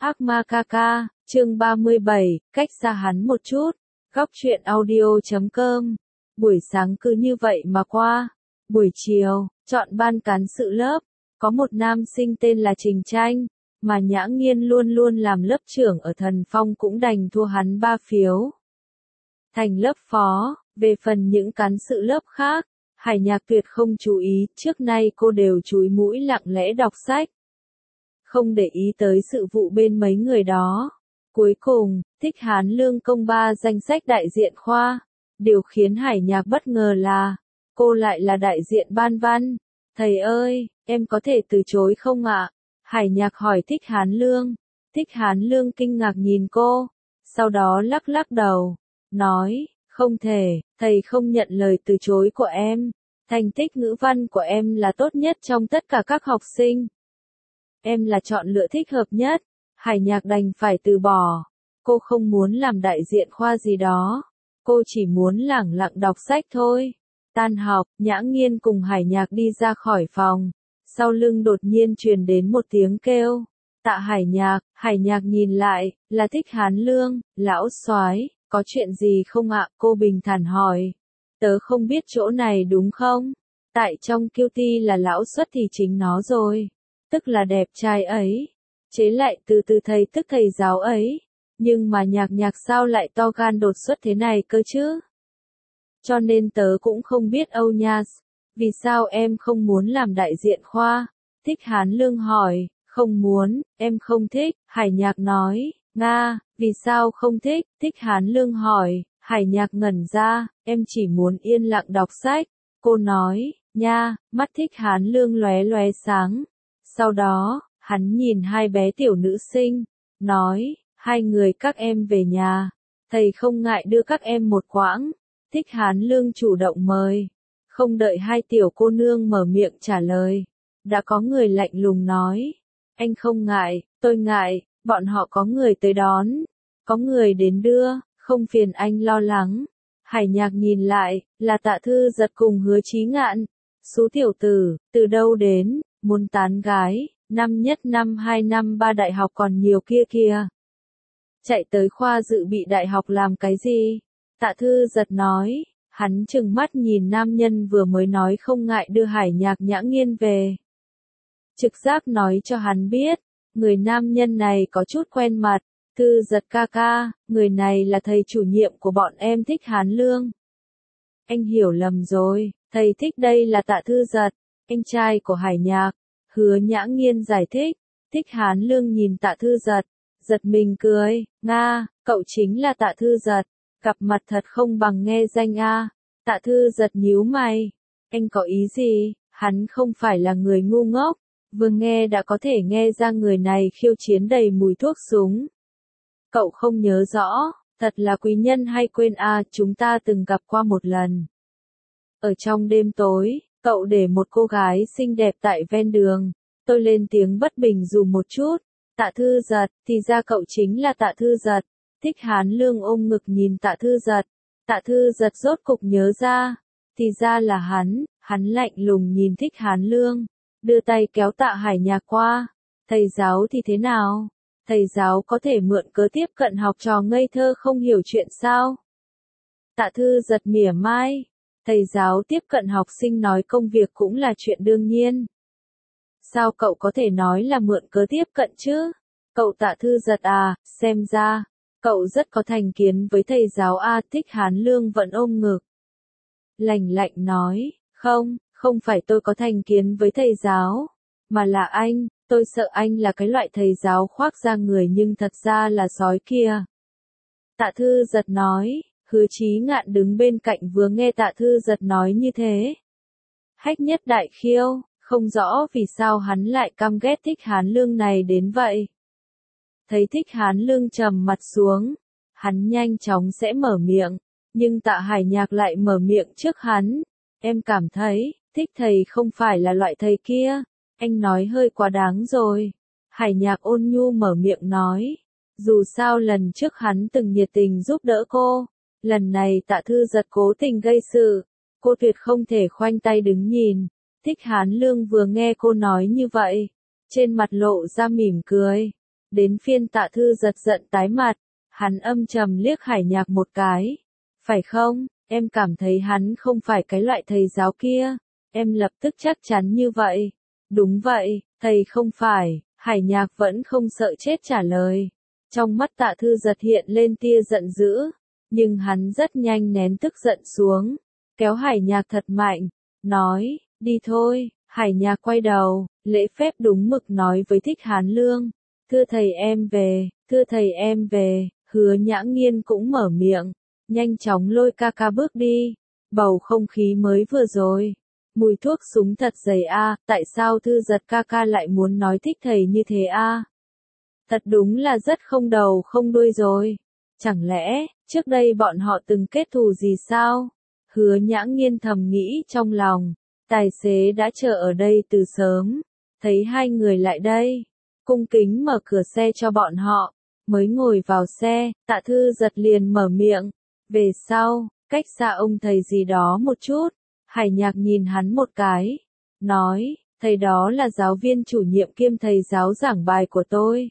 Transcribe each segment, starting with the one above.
Ác ma ca ca, chương 37, cách xa hắn một chút. Góc truyện audio.com. Buổi sáng cứ như vậy mà qua. Buổi chiều, chọn ban cán sự lớp. Có một nam sinh tên là Trình Tranh, mà Nhã Nghiên luôn luôn làm lớp trưởng ở Thần Phong cũng đành thua hắn 3 phiếu. Thành lớp phó, về phần những cán sự lớp khác, Hải Nhạc tuyệt không chú ý, trước nay cô đều chúi mũi lặng lẽ đọc sách. Không để ý tới sự vụ bên mấy người đó. Cuối cùng, Thích Hán Lương công ba danh sách đại diện khoa. Điều khiến Hải Nhạc bất ngờ là, cô lại là đại diện ban văn. Thầy ơi, em có thể từ chối không ạ? Hải Nhạc hỏi Thích Hán Lương. Thích Hán Lương kinh ngạc nhìn cô, sau đó lắc lắc đầu, nói, không thể, thầy không nhận lời từ chối của em. Thành tích ngữ văn của em là tốt nhất trong tất cả các học sinh. Em là chọn lựa thích hợp nhất. Hải Nhạc đành phải từ bỏ. Cô không muốn làm đại diện khoa gì đó. Cô chỉ muốn lẳng lặng đọc sách thôi. Tan học, Nhã Nghiên cùng Hải Nhạc đi ra khỏi phòng. Sau lưng đột nhiên truyền đến một tiếng kêu. Tạ Hải Nhạc nhìn lại, là Thích Hán Lương. Lão soái, có chuyện gì không ạ? Cô bình thản hỏi. Tớ không biết chỗ này đúng không? Tại trong QT là lão xuất thì chính nó rồi. Tức là đẹp trai ấy. Chế lại từ thầy tức thầy giáo ấy. Nhưng mà Nhạc sao lại to gan đột xuất thế này cơ chứ? Cho nên tớ cũng không biết Âu nha. Vì sao em không muốn làm đại diện khoa? Thích Hán Lương hỏi. Không muốn, em không thích. Hải Nhạc nói. Nga, vì sao không thích? Thích Hán Lương hỏi. Hải Nhạc ngẩn ra. Em chỉ muốn yên lặng đọc sách. Cô nói. Nha, mắt Thích Hán Lương lóe lóe sáng. Sau đó, hắn nhìn hai bé tiểu nữ sinh, nói, hai người các em về nhà, thầy không ngại đưa các em một quãng. Thích Hán Lương chủ động mời, không đợi hai tiểu cô nương mở miệng trả lời. Đã có người lạnh lùng nói, anh không ngại, tôi ngại, bọn họ có người tới đón, có người đến đưa, không phiền anh lo lắng. Hải Nhạc nhìn lại, là Tạ Thư Giật cùng Hứa Chí Ngạn. Số tiểu tử, từ đâu đến? Muốn tán gái, năm nhất năm 2 năm 3 đại học còn nhiều kia kìa. Chạy tới khoa dự bị đại học làm cái gì? Tạ Thư Giật nói, hắn trừng mắt nhìn nam nhân vừa mới nói không ngại đưa Hải Nhạc Nhã Nghiên về. Trực giác nói cho hắn biết, người nam nhân này có chút quen mặt. Thư Giật ca ca, người này là thầy chủ nhiệm của bọn em Thích Hán Lương. Anh hiểu lầm rồi, thầy thích đây là Tạ Thư Giật, anh trai của Hải Nhạc. Hứa Nhã Nghiên giải thích. Thích Hán Lương nhìn Tạ Thư Giật, giật mình cười. Nga, cậu chính là Tạ Thư Giật. Gặp mặt thật không bằng nghe danh a. Tạ Thư Giật nhíu mày. Anh có ý gì? Hắn không phải là người ngu ngốc. Vừa nghe đã có thể nghe ra người này khiêu chiến đầy mùi thuốc súng. Cậu không nhớ rõ, thật là quý nhân hay quên a, chúng ta từng gặp qua một lần. Ở trong đêm tối, cậu để một cô gái xinh đẹp tại ven đường. Tôi lên tiếng bất bình dù một chút. Tạ Thư Giật, thì ra cậu chính là Tạ Thư Giật. Thích Hán Lương ôm ngực nhìn Tạ Thư Giật. Tạ Thư Giật rốt cục nhớ ra. Thì ra là hắn lạnh lùng nhìn Thích Hán Lương. Đưa tay kéo Tạ Hải Nhạc qua. Thầy giáo thì thế nào? Thầy giáo có thể mượn cớ tiếp cận học trò ngây thơ không hiểu chuyện sao? Tạ Thư Giật mỉa mai. Thầy giáo tiếp cận học sinh nói công việc cũng là chuyện đương nhiên. Sao cậu có thể nói là mượn cớ tiếp cận chứ? Cậu Tạ Thư Giật à, xem ra, cậu rất có thành kiến với thầy giáo a. Thích Hán Lương vẫn ôm ngực. Lạnh lạnh nói, không phải tôi có thành kiến với thầy giáo, mà là anh, tôi sợ anh là cái loại thầy giáo khoác ra người nhưng thật ra là sói kia. Tạ Thư Giật nói. Hứa Chí Ngạn đứng bên cạnh vừa nghe Tạ Thư Giật nói như thế. Hách nhất đại khiêu, không rõ vì sao hắn lại căm ghét Thích Hán Lương này đến vậy. Thấy Thích Hán Lương trầm mặt xuống, hắn nhanh chóng sẽ mở miệng, nhưng Tạ Hải Nhạc lại mở miệng trước hắn. Em cảm thấy, Thích thầy không phải là loại thầy kia, anh nói hơi quá đáng rồi. Hải Nhạc ôn nhu mở miệng nói, dù sao lần trước hắn từng nhiệt tình giúp đỡ cô. Lần này Tạ Thư Giật cố tình gây sự, cô tuyệt không thể khoanh tay đứng nhìn. Thích Hán Lương vừa nghe cô nói như vậy, trên mặt lộ ra mỉm cười. Đến phiên Tạ Thư Giật giận tái mặt, hắn âm trầm liếc Hải Nhạc một cái. Phải không, em cảm thấy hắn không phải cái loại thầy giáo kia, em lập tức chắc chắn như vậy. Đúng vậy, thầy không phải, Hải Nhạc vẫn không sợ chết trả lời. Trong mắt Tạ Thư Giật hiện lên tia giận dữ, nhưng hắn rất nhanh nén tức giận xuống, kéo Hải Nhạc thật mạnh, nói, đi thôi. Hải Nhạc quay đầu, lễ phép đúng mực nói với Thích Hán Lương, thưa thầy em về, thưa thầy em về. Hứa Nhã Nghiên cũng mở miệng, nhanh chóng lôi ca ca bước đi. Bầu không khí mới vừa rồi, mùi thuốc súng thật dày a, tại sao Thư Giật ca ca lại muốn nói thích thầy như thế a? Thật đúng là rất không đầu không đuôi rồi. Chẳng lẽ, trước đây bọn họ từng kết thù gì sao? Hứa Nhã Nghiên thầm nghĩ trong lòng, tài xế đã chờ ở đây từ sớm, thấy hai người lại đây, cung kính mở cửa xe cho bọn họ, mới ngồi vào xe, Tạ Thư Giật liền mở miệng, về sau, cách xa ông thầy gì đó một chút. Hải Nhạc nhìn hắn một cái, nói, thầy đó là giáo viên chủ nhiệm kiêm thầy giáo giảng bài của tôi.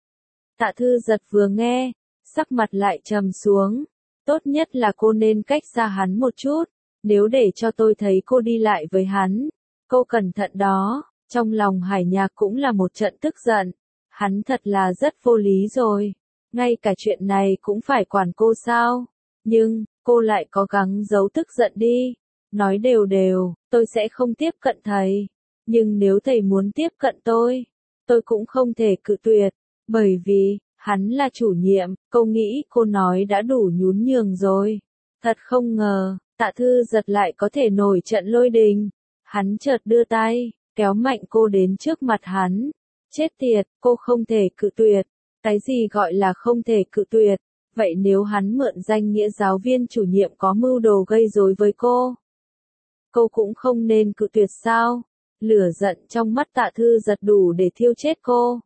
Tạ Thư Giật vừa nghe, sắc mặt lại trầm xuống, tốt nhất là cô nên cách xa hắn một chút, nếu để cho tôi thấy cô đi lại với hắn, cô cẩn thận đó. Trong lòng Hải Nhạc cũng là một trận tức giận, hắn thật là rất vô lý rồi, ngay cả chuyện này cũng phải quản cô sao, nhưng, cô lại cố gắng giấu tức giận đi, nói đều đều, tôi sẽ không tiếp cận thầy, nhưng nếu thầy muốn tiếp cận tôi cũng không thể cự tuyệt, bởi vì, hắn là chủ nhiệm, cô nghĩ cô nói đã đủ nhún nhường rồi, thật không ngờ, Tạ Thư Giật lại có thể nổi trận lôi đình, hắn chợt đưa tay, kéo mạnh cô đến trước mặt hắn. Chết tiệt, cô không thể cự tuyệt. Cái gì gọi là không thể cự tuyệt? Vậy nếu hắn mượn danh nghĩa giáo viên chủ nhiệm có mưu đồ gây rối với cô cũng không nên cự tuyệt sao? Lửa giận trong mắt Tạ Thư Giật đủ để thiêu chết cô.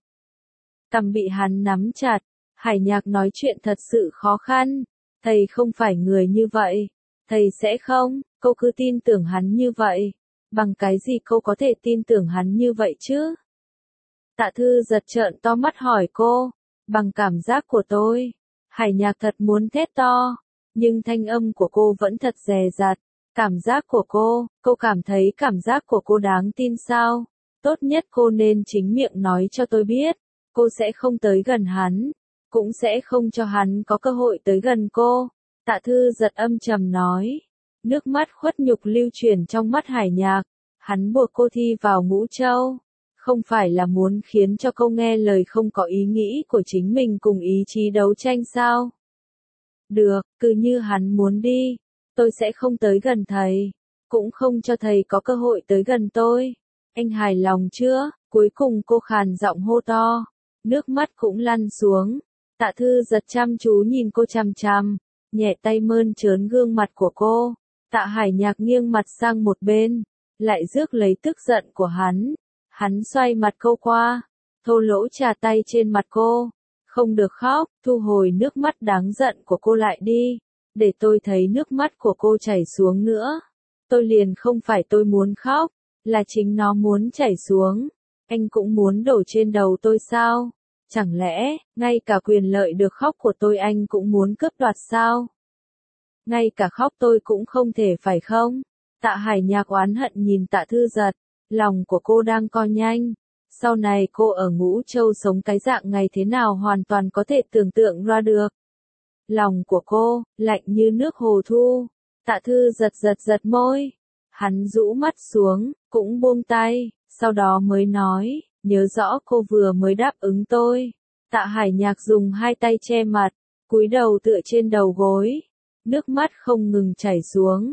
Cằm bị hắn nắm chặt, Hải Nhạc nói chuyện thật sự khó khăn. Thầy không phải người như vậy. Thầy sẽ không, cô cứ tin tưởng hắn như vậy. Bằng cái gì cô có thể tin tưởng hắn như vậy chứ? Tạ Thư Giật trợn to mắt hỏi cô, bằng cảm giác của tôi. Hải Nhạc thật muốn thét to, nhưng thanh âm của cô vẫn thật dè dặt. Cảm giác của cô cảm thấy cảm giác của cô đáng tin sao? Tốt nhất cô nên chính miệng nói cho tôi biết, cô sẽ không tới gần hắn, cũng sẽ không cho hắn có cơ hội tới gần cô. Tạ Thư Giật âm trầm nói, nước mắt khuất nhục lưu chuyển trong mắt Hải Nhạc, hắn buộc cô thi vào Ngũ Châu, không phải là muốn khiến cho cô nghe lời không có ý nghĩ của chính mình cùng ý chí đấu tranh sao? Được, cứ như hắn muốn đi, tôi sẽ không tới gần thầy, cũng không cho thầy có cơ hội tới gần tôi. Anh hài lòng chưa? Cuối cùng cô khàn giọng hô to, nước mắt cũng lăn xuống. Tạ Thư Giật chăm chú nhìn cô chằm chằm, nhẹ tay mơn trớn gương mặt của cô. Tạ Hải Nhạc nghiêng mặt sang một bên, lại rước lấy tức giận của hắn. Hắn xoay mặt cô qua, thô lỗ chà tay trên mặt cô. Không được khóc, thu hồi nước mắt đáng giận của cô lại đi, để tôi thấy nước mắt của cô chảy xuống nữa. Tôi liền không phải tôi muốn khóc, là chính nó muốn chảy xuống. Anh cũng muốn đổ trên đầu tôi sao? Chẳng lẽ, ngay cả quyền lợi được khóc của tôi anh cũng muốn cướp đoạt sao? Ngay cả khóc tôi cũng không thể phải không? Tạ Hải Nhạc oán hận nhìn Tạ Thư Giật, lòng của cô đang co nhanh. Sau này cô ở Ngũ Châu sống cái dạng ngày thế nào hoàn toàn có thể tưởng tượng ra được. Lòng của cô, lạnh như nước hồ thu. Tạ Thư Giật giật môi. Hắn rũ mắt xuống, cũng buông tay, sau đó mới nói, nhớ rõ cô vừa mới đáp ứng tôi. Tạ Hải Nhạc dùng hai tay che mặt, cúi đầu tựa trên đầu gối. Nước mắt không ngừng chảy xuống.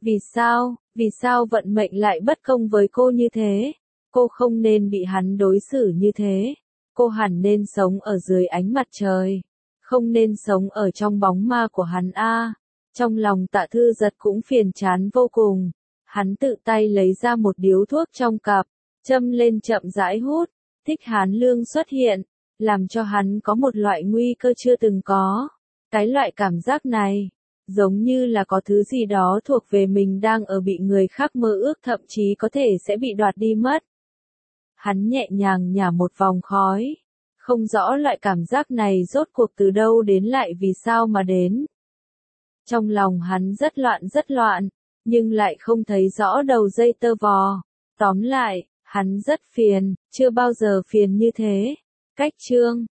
Vì sao vận mệnh lại bất công với cô như thế? Cô không nên bị hắn đối xử như thế. Cô hẳn nên sống ở dưới ánh mặt trời. Không nên sống ở trong bóng ma của hắn a. Trong lòng Tạ Thư Giật cũng phiền chán vô cùng. Hắn tự tay lấy ra một điếu thuốc trong cặp, châm lên chậm rãi hút. Thích Hán Lương xuất hiện, làm cho hắn có một loại nguy cơ chưa từng có. Cái loại cảm giác này, giống như là có thứ gì đó thuộc về mình đang ở bị người khác mơ ước, thậm chí có thể sẽ bị đoạt đi mất. Hắn nhẹ nhàng nhả một vòng khói. Không rõ loại cảm giác này rốt cuộc từ đâu đến lại vì sao mà đến. Trong lòng hắn rất loạn, nhưng lại không thấy rõ đầu dây tơ vò. Tóm lại, hắn rất phiền, chưa bao giờ phiền như thế. Cách chương